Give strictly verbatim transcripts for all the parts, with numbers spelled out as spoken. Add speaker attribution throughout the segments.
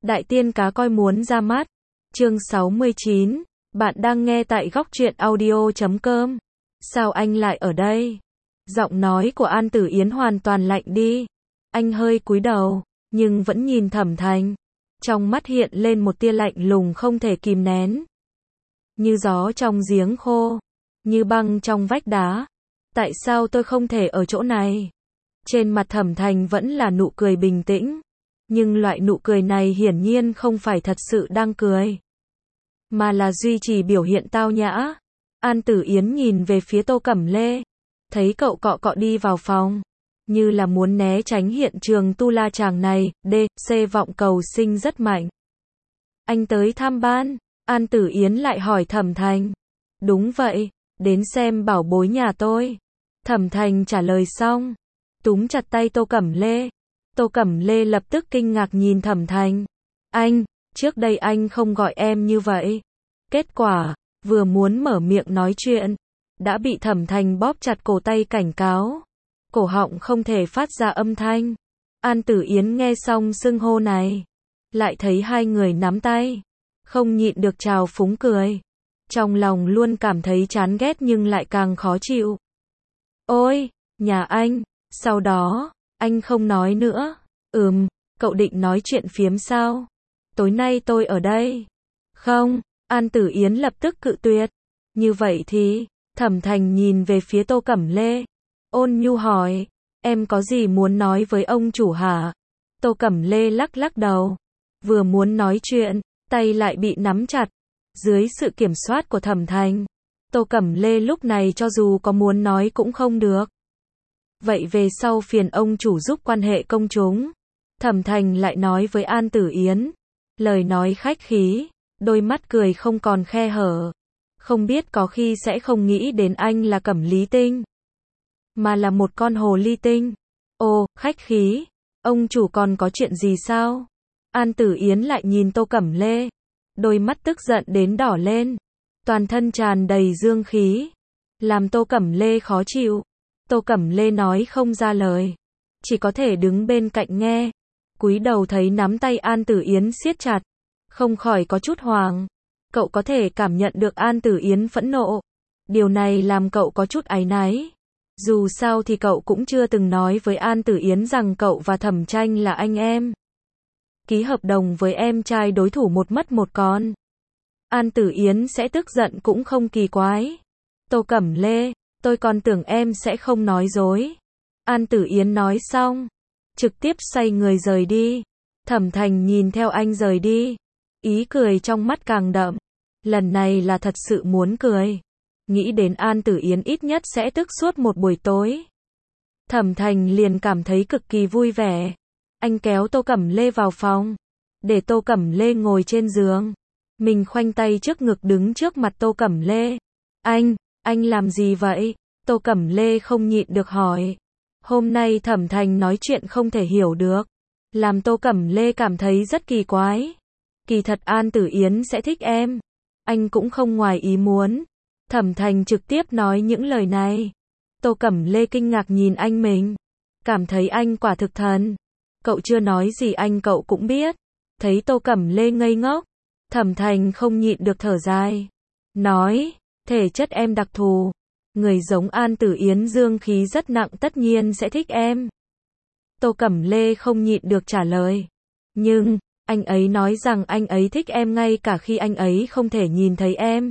Speaker 1: Đại tiên cá coi muốn ra mắt. Chương sáu mươi chín. Bạn đang nghe tại góc truyện audio chấm com. Sao anh lại ở đây? Giọng nói của An Tử Yến hoàn toàn lạnh đi. Anh hơi cúi đầu, nhưng vẫn nhìn Thẩm Thành. Trong mắt hiện lên một tia lạnh lùng không thể kìm nén. Như gió trong giếng khô, như băng trong vách đá. Tại sao tôi không thể ở chỗ này? Trên mặt Thẩm Thành vẫn là nụ cười bình tĩnh. Nhưng loại nụ cười này hiển nhiên không phải thật sự đang cười, mà là duy trì biểu hiện tao nhã. An Tử Yến nhìn về phía Tô Cẩm Lê, thấy cậu cọ cọ đi vào phòng, như là muốn né tránh hiện trường tu la chàng này. D. C vọng cầu sinh rất mạnh. Anh tới tham ban? An Tử Yến lại hỏi Thẩm Thành. Đúng vậy, đến xem bảo bối nhà tôi. Thẩm Thành trả lời xong, túm chặt tay Tô Cẩm Lê. Tô Cẩm Lê lập tức kinh ngạc nhìn Thẩm Thành. Anh, trước đây anh không gọi em như vậy. Kết quả, vừa muốn mở miệng nói chuyện, đã bị Thẩm Thành bóp chặt cổ tay cảnh cáo. Cổ họng không thể phát ra âm thanh. An Tử Yến nghe xong xưng hô này, lại thấy hai người nắm tay, không nhịn được trào phúng cười. Trong lòng luôn cảm thấy chán ghét nhưng lại càng khó chịu. Ôi, nhà anh, sau đó, anh không nói nữa. Ừm, cậu định nói chuyện phiếm sao? Tối nay tôi ở đây. Không, An Tử Yến lập tức cự tuyệt. Như vậy thì, Thẩm Thành nhìn về phía Tô Cẩm Lê, ôn nhu hỏi, em có gì muốn nói với ông chủ hả? Tô Cẩm Lê lắc lắc đầu, vừa muốn nói chuyện, tay lại bị nắm chặt. Dưới sự kiểm soát của Thẩm Thành, Tô Cẩm Lê lúc này cho dù có muốn nói cũng không được. Vậy về sau phiền ông chủ giúp quan hệ công chúng. Thẩm Thành lại nói với An Tử Yến, lời nói khách khí, đôi mắt cười không còn khe hở. Không biết có khi sẽ không nghĩ đến anh là Cẩm Lý Tinh, mà là một con hồ ly tinh. Ồ, khách khí, ông chủ còn có chuyện gì sao? An Tử Yến lại nhìn Tô Cẩm Lê, đôi mắt tức giận đến đỏ lên, toàn thân tràn đầy dương khí, làm Tô Cẩm Lê khó chịu. Tô Cẩm Lê nói không ra lời, chỉ có thể đứng bên cạnh nghe. Cúi đầu thấy nắm tay An Tử Yến siết chặt, không khỏi có chút hoảng. Cậu có thể cảm nhận được An Tử Yến phẫn nộ. Điều này làm cậu có chút áy náy. Dù sao thì cậu cũng chưa từng nói với An Tử Yến rằng cậu và Thẩm Tranh là anh em. Ký hợp đồng với em trai đối thủ một mất một còn. An Tử Yến sẽ tức giận cũng không kỳ quái. Tô Cẩm Lê, tôi còn tưởng em sẽ không nói dối. An Tử Yến nói xong, trực tiếp xoay người rời đi. Thẩm Thành nhìn theo anh rời đi, ý cười trong mắt càng đậm. Lần này là thật sự muốn cười. Nghĩ đến An Tử Yến ít nhất sẽ tức suốt một buổi tối. Thẩm Thành liền cảm thấy cực kỳ vui vẻ. Anh kéo Tô Cẩm Lê vào phòng, để Tô Cẩm Lê ngồi trên giường. Mình khoanh tay trước ngực đứng trước mặt Tô Cẩm Lê. Anh, anh làm gì vậy? Tô Cẩm Lê không nhịn được hỏi. Hôm nay Thẩm Thành nói chuyện không thể hiểu được, làm Tô Cẩm Lê cảm thấy rất kỳ quái. Kỳ thật An Tử Yến sẽ thích em, anh cũng không ngoài ý muốn. Thẩm Thành trực tiếp nói những lời này. Tô Cẩm Lê kinh ngạc nhìn anh mình, cảm thấy anh quả thực thần. Cậu chưa nói gì anh cậu cũng biết. Thấy Tô Cẩm Lê ngây ngốc, Thẩm Thành không nhịn được thở dài, nói, thể chất em đặc thù, người giống An Tử Yến dương khí rất nặng tất nhiên sẽ thích em. Tô Cẩm Lê không nhịn được trả lời. Nhưng, anh ấy nói rằng anh ấy thích em ngay cả khi anh ấy không thể nhìn thấy em.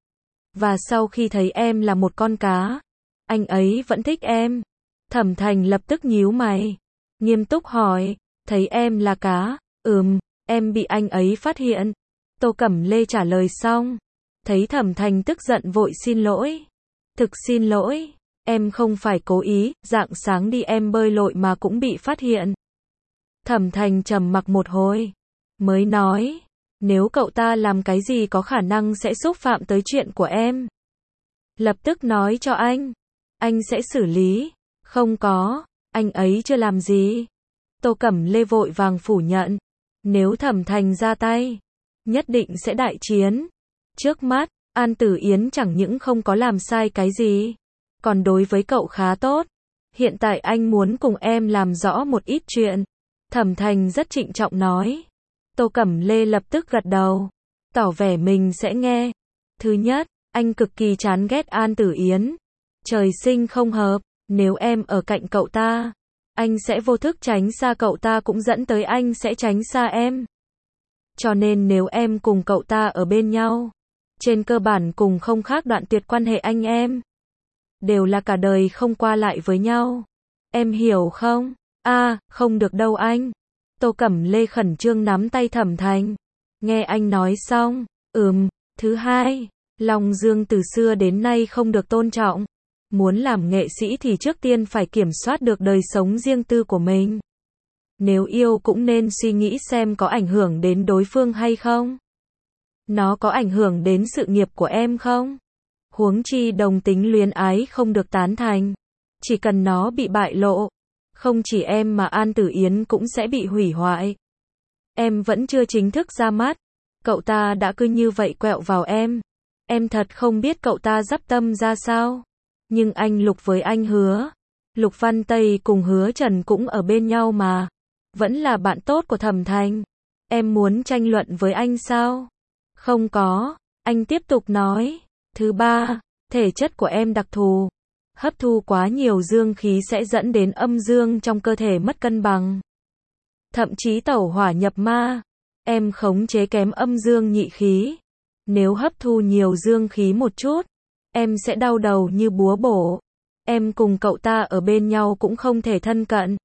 Speaker 1: Và sau khi thấy em là một con cá, anh ấy vẫn thích em. Thẩm Thành lập tức nhíu mày, nghiêm túc hỏi, thấy em là cá? Ừm, em bị anh ấy phát hiện. Tô Cẩm Lê trả lời xong, thấy Thẩm Thành tức giận vội xin lỗi. Thực xin lỗi, em không phải cố ý, rạng sáng đi em bơi lội mà cũng bị phát hiện. Thẩm Thành trầm mặc một hồi, mới nói, nếu cậu ta làm cái gì có khả năng sẽ xúc phạm tới chuyện của em, lập tức nói cho anh, anh sẽ xử lý. Không có, anh ấy chưa làm gì. Tô Cẩm Lê vội vàng phủ nhận, nếu Thẩm Thành ra tay, nhất định sẽ đại chiến. Trước mắt, An Tử Yến chẳng những không có làm sai cái gì, còn đối với cậu khá tốt. Hiện tại anh muốn cùng em làm rõ một ít chuyện. Thẩm Thành rất trịnh trọng nói. Tô Cẩm Lê lập tức gật đầu, tỏ vẻ mình sẽ nghe. Thứ nhất, anh cực kỳ chán ghét An Tử Yến. Trời sinh không hợp, nếu em ở cạnh cậu ta, anh sẽ vô thức tránh xa cậu ta cũng dẫn tới anh sẽ tránh xa em. Cho nên nếu em cùng cậu ta ở bên nhau, trên cơ bản cùng không khác đoạn tuyệt quan hệ anh em. Đều là cả đời không qua lại với nhau. Em hiểu không? A, à, không được đâu anh. Tô Cẩm Lê khẩn trương nắm tay Thẩm Thành. Nghe anh nói xong, ừm, thứ hai, Long Dương từ xưa đến nay không được tôn trọng. Muốn làm nghệ sĩ thì trước tiên phải kiểm soát được đời sống riêng tư của mình. Nếu yêu cũng nên suy nghĩ xem có ảnh hưởng đến đối phương hay không. Nó có ảnh hưởng đến sự nghiệp của em không? Huống chi đồng tính luyến ái không được tán thành. Chỉ cần nó bị bại lộ, không chỉ em mà An Tử Yến cũng sẽ bị hủy hoại. Em vẫn chưa chính thức ra mắt, cậu ta đã cứ như vậy quẹo vào em. Em thật không biết cậu ta dắp tâm ra sao. Nhưng anh Lục với anh Hứa, Lục Văn Tây cùng Hứa Trần cũng ở bên nhau mà. Vẫn là bạn tốt của Thẩm Thành. Em muốn tranh luận với anh sao? Không có, anh tiếp tục nói. Thứ ba, thể chất của em đặc thù. Hấp thu quá nhiều dương khí sẽ dẫn đến âm dương trong cơ thể mất cân bằng. Thậm chí tẩu hỏa nhập ma. Em khống chế kém âm dương nhị khí. Nếu hấp thu nhiều dương khí một chút, em sẽ đau đầu như búa bổ. Em cùng cậu ta ở bên nhau cũng không thể thân cận.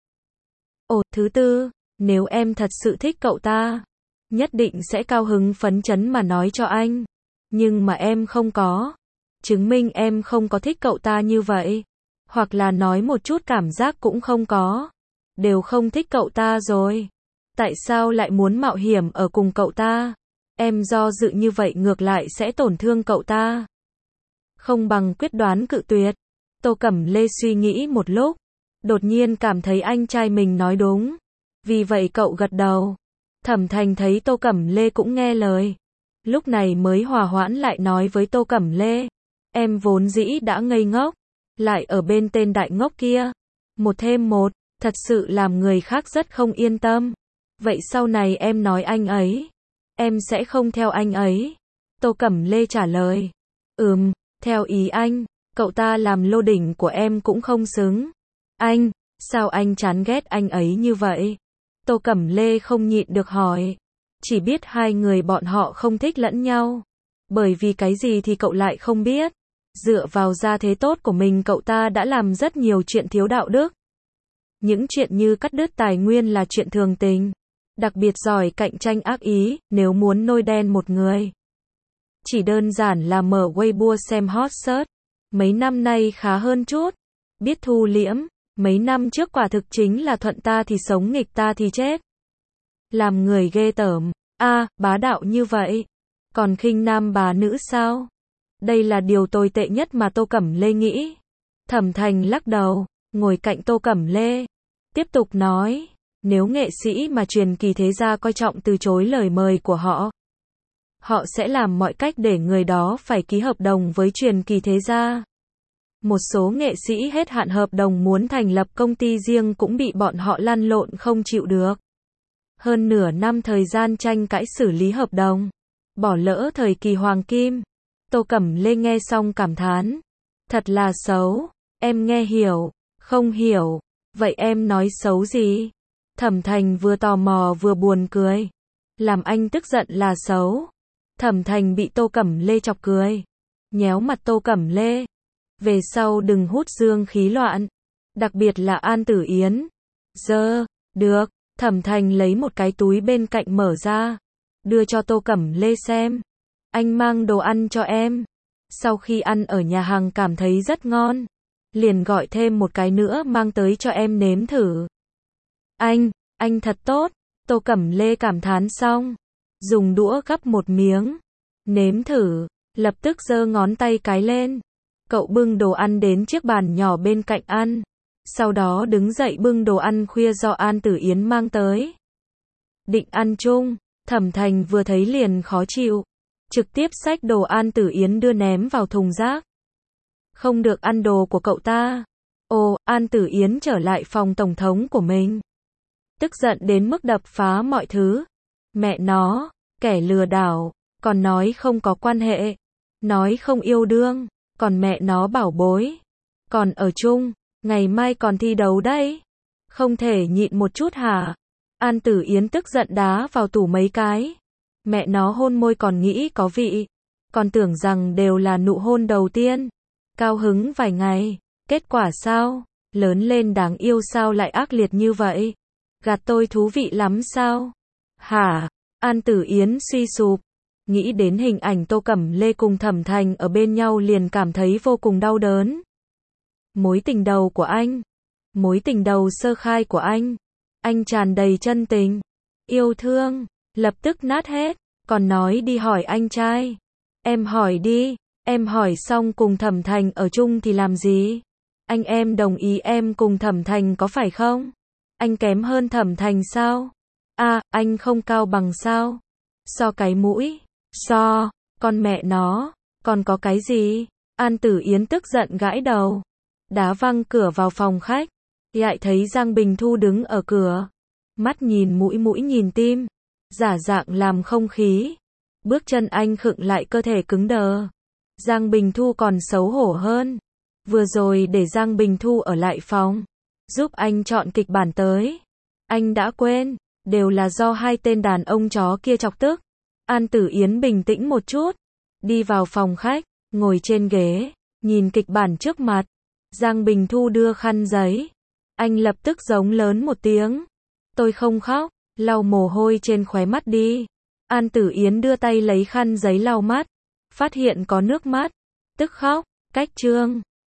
Speaker 1: Ồ, thứ tư, nếu em thật sự thích cậu ta, nhất định sẽ cao hứng phấn chấn mà nói cho anh. Nhưng mà em không có. Chứng minh em không có thích cậu ta như vậy. Hoặc là nói một chút cảm giác cũng không có. Đều không thích cậu ta rồi. Tại sao lại muốn mạo hiểm ở cùng cậu ta? Em do dự như vậy ngược lại sẽ tổn thương cậu ta. Không bằng quyết đoán cự tuyệt. Tô Cẩm Lê suy nghĩ một lúc. Đột nhiên cảm thấy anh trai mình nói đúng. Vì vậy cậu gật đầu. Thẩm Thành thấy Tô Cẩm Lê cũng nghe lời. Lúc này mới hòa hoãn lại nói với Tô Cẩm Lê. Em vốn dĩ đã ngây ngốc. Lại ở bên tên đại ngốc kia. Một thêm một, thật sự làm người khác rất không yên tâm. Vậy sau này em nói anh ấy. Em sẽ không theo anh ấy. Tô Cẩm Lê trả lời. Ừm, theo ý anh, cậu ta làm lô đỉnh của em cũng không xứng. Anh, sao anh chán ghét anh ấy như vậy? Tô Cẩm Lê không nhịn được hỏi. Chỉ biết hai người bọn họ không thích lẫn nhau. Bởi vì cái gì thì cậu lại không biết. Dựa vào gia thế tốt của mình cậu ta đã làm rất nhiều chuyện thiếu đạo đức. Những chuyện như cắt đứt tài nguyên là chuyện thường tình. Đặc biệt giỏi cạnh tranh ác ý, nếu muốn nôi đen một người. Chỉ đơn giản là mở Weibo xem hot search. Mấy năm nay khá hơn chút. Biết thu liễm, mấy năm trước quả thực chính là thuận ta thì sống nghịch ta thì chết. Làm người ghê tởm. A, à, bá đạo như vậy. Còn khinh nam bá nữ sao? Đây là điều tồi tệ nhất mà Tô Cẩm Lê nghĩ. Thẩm Thành lắc đầu, ngồi cạnh Tô Cẩm Lê. Tiếp tục nói, nếu nghệ sĩ mà truyền kỳ thế gia coi trọng từ chối lời mời của họ, họ sẽ làm mọi cách để người đó phải ký hợp đồng với truyền kỳ thế gia. Một số nghệ sĩ hết hạn hợp đồng muốn thành lập công ty riêng cũng bị bọn họ lăn lộn không chịu được. Hơn nửa năm thời gian tranh cãi xử lý hợp đồng. Bỏ lỡ thời kỳ hoàng kim. Tô Cẩm Lê nghe xong cảm thán. Thật là xấu. Em nghe hiểu. Không hiểu. Vậy em nói xấu gì? Thẩm Thành vừa tò mò vừa buồn cười. Làm anh tức giận là xấu. Thẩm Thành bị Tô Cẩm Lê chọc cười. Nhéo mặt Tô Cẩm Lê. Về sau đừng hút dương khí loạn. Đặc biệt là An Tử Yến. Dơ. Được. Thẩm Thành lấy một cái túi bên cạnh mở ra. Đưa cho Tô Cẩm Lê xem. Anh mang đồ ăn cho em. Sau khi ăn ở nhà hàng cảm thấy rất ngon. Liền gọi thêm một cái nữa mang tới cho em nếm thử. Anh, anh thật tốt. Tô Cẩm Lê cảm thán xong. Dùng đũa gắp một miếng. Nếm thử. Lập tức giơ ngón tay cái lên. Cậu bưng đồ ăn đến chiếc bàn nhỏ bên cạnh ăn. Sau đó đứng dậy bưng đồ ăn khuya do An Tử Yến mang tới. Định ăn chung. Thẩm Thành vừa thấy liền khó chịu. Trực tiếp xách đồ An Tử Yến đưa ném vào thùng rác. Không được ăn đồ của cậu ta. Ồ, An Tử Yến trở lại phòng tổng thống của mình. Tức giận đến mức đập phá mọi thứ. Mẹ nó, kẻ lừa đảo, còn nói không có quan hệ, nói không yêu đương, còn mẹ nó bảo bối, còn ở chung, ngày mai còn thi đấu đấy. Không thể nhịn một chút hả? An Tử Yến tức giận đá vào tủ mấy cái. Mẹ nó hôn môi còn nghĩ có vị, còn tưởng rằng đều là nụ hôn đầu tiên. Cao hứng vài ngày, kết quả sao? Lớn lên đáng yêu sao lại ác liệt như vậy? Gạt tôi thú vị lắm sao? Hả? An Tử Yến suy sụp, nghĩ đến hình ảnh Tô Cẩm Lê cùng Thẩm Thành ở bên nhau liền cảm thấy vô cùng đau đớn. Mối tình đầu của anh, mối tình đầu sơ khai của anh, anh tràn đầy chân tình, yêu thương, lập tức nát hết, còn nói đi hỏi anh trai. Em hỏi đi, em hỏi xong cùng Thẩm Thành ở chung thì làm gì? Anh em đồng ý em cùng Thẩm Thành có phải không? Anh kém hơn Thẩm Thành sao? À, anh không cao bằng sao? So cái mũi, so, con mẹ nó, còn có cái gì? An Tử Yến tức giận gãi đầu, đá văng cửa vào phòng khách, lại thấy Giang Bình Thu đứng ở cửa, mắt nhìn mũi mũi nhìn tim, giả dạng làm không khí, bước chân anh khựng lại cơ thể cứng đờ. Giang Bình Thu còn xấu hổ hơn, vừa rồi để Giang Bình Thu ở lại phòng, giúp anh chọn kịch bản tới. Anh đã quên, đều là do hai tên đàn ông chó kia chọc tức. An Tử Yến bình tĩnh một chút, đi vào phòng khách, ngồi trên ghế, nhìn kịch bản trước mặt. Giang Bình Thu đưa khăn giấy. Anh lập tức giống lớn một tiếng. Tôi không khóc, lau mồ hôi trên khóe mắt đi. An Tử Yến đưa tay lấy khăn giấy lau mắt, phát hiện có nước mắt, tức khóc, cách chương.